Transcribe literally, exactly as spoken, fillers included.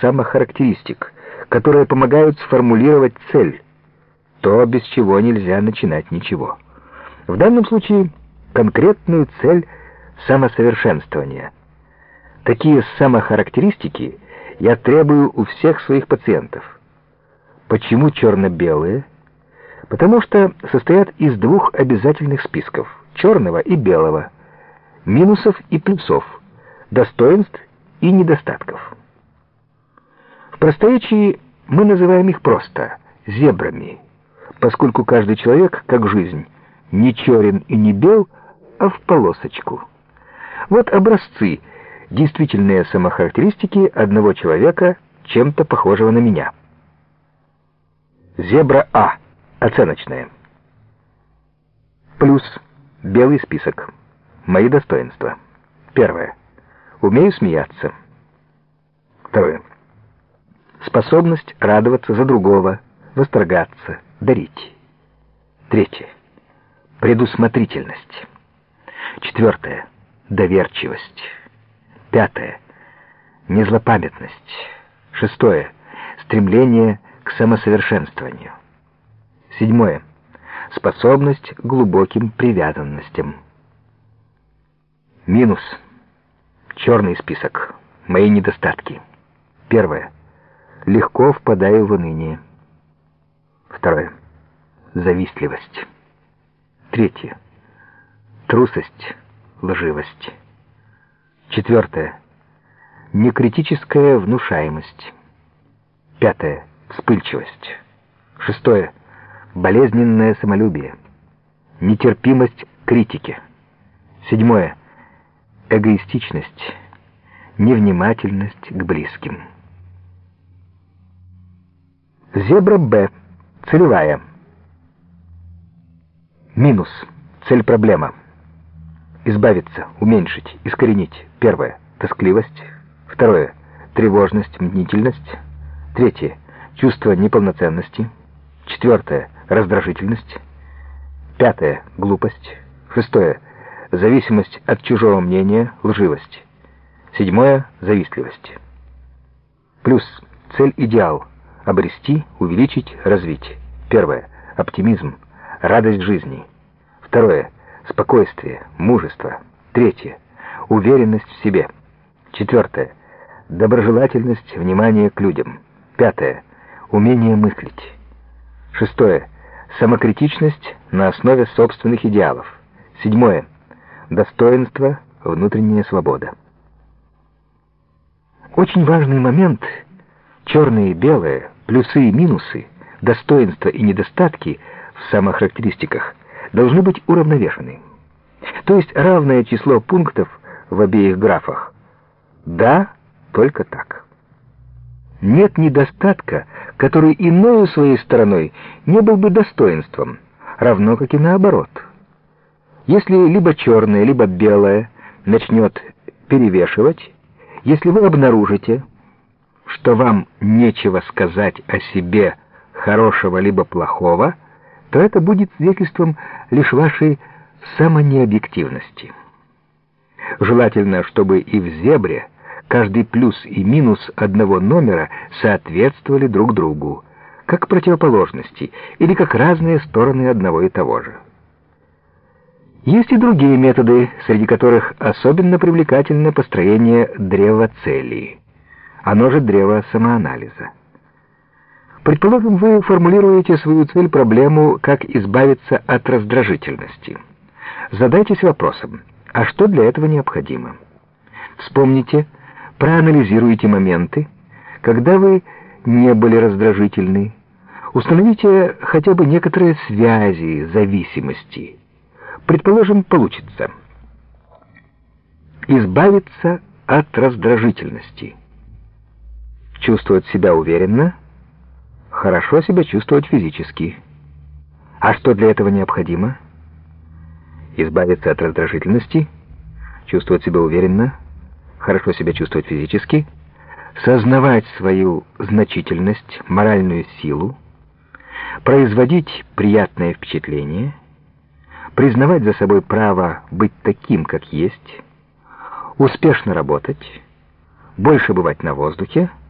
самохарактеристик, которые помогают сформулировать цель, то, без чего нельзя начинать ничего. В данном случае конкретную цель самосовершенствования. Такие самохарактеристики я требую у всех своих пациентов. Почему черно-белые? Потому что состоят из двух обязательных списков — черного и белого, минусов и плюсов, достоинств и недостатков. В просторечии мы называем их просто зебрами, поскольку каждый человек, как жизнь, не черен и не бел, а в полосочку. Вот образцы, действительные самохарактеристики одного человека, чем-то похожего на меня. Зебра А. Оценочная. Плюс. Белый список. Мои достоинства. Первое. Умею смеяться. Второе. Способность радоваться за другого, восторгаться, дарить. Третье. Предусмотрительность. Четвертое. Доверчивость. Пятое. Незлопамятность. Шестое. Стремление к самосовершенствованию. Седьмое. Способность к глубоким привязанностям. Минус. Черный список. Мои недостатки. Первое. Легко впадаю в уныние. Второе. Завистливость. Третье. Трусость, лживость. Четвертое. Некритическая внушаемость. Пятое. Вспыльчивость. Шестое. Болезненное самолюбие. Нетерпимость к критике. Седьмое. Эгоистичность. Невнимательность к близким. Зебра Б. Целевая. Минус. Цель-проблема. Избавиться, уменьшить, искоренить. Первое. Тоскливость. Второе. Тревожность, мнительность. Третье. Чувство неполноценности. Четвертое. Раздражительность. Пятое. Глупость. Шестое. Зависимость от чужого мнения, лживость. Седьмое. Завистливость. Плюс. Цель-идеал. Обрести, увеличить, развить. Первое. Оптимизм, радость жизни. Второе. Спокойствие, мужество. Третье. Уверенность в себе. Четвертое. Доброжелательность, внимание к людям. Пятое. Умение мыслить. Шестое. Самокритичность на основе собственных идеалов. Седьмое. Достоинство, внутренняя свобода. Очень важный момент — черные и белые, плюсы и минусы, достоинства и недостатки в самохарактеристиках должны быть уравновешены. То есть равное число пунктов в обеих графах. Да, только так. Нет недостатка, который иною своей стороной не был бы достоинством, равно как и наоборот. Если либо черное, либо белое начнет перевешивать, если вы обнаружите, что вам нечего сказать о себе хорошего либо плохого, то это будет свидетельством лишь вашей самонеобъективности. Желательно, чтобы и в зебре каждый плюс и минус одного номера соответствовали друг другу, как противоположности или как разные стороны одного и того же. Есть и другие методы, среди которых особенно привлекательно построение древа целей, оно же древо самоанализа. Предположим, вы формулируете свою цель-проблему, как избавиться от раздражительности. Задайтесь вопросом, а что для этого необходимо? Вспомните, проанализируйте моменты, когда вы не были раздражительны. Установите хотя бы некоторые связи, зависимости. Предположим, получится. Избавиться от раздражительности. Чувствовать себя уверенно. Хорошо себя чувствовать физически. А что для этого необходимо? Избавиться от раздражительности. Чувствовать себя уверенно. Хорошо себя чувствовать физически. Сознавать свою значительность, моральную силу. Производить приятное впечатление. Признавать за собой право быть таким, как есть. Успешно работать. Больше бывать на воздухе.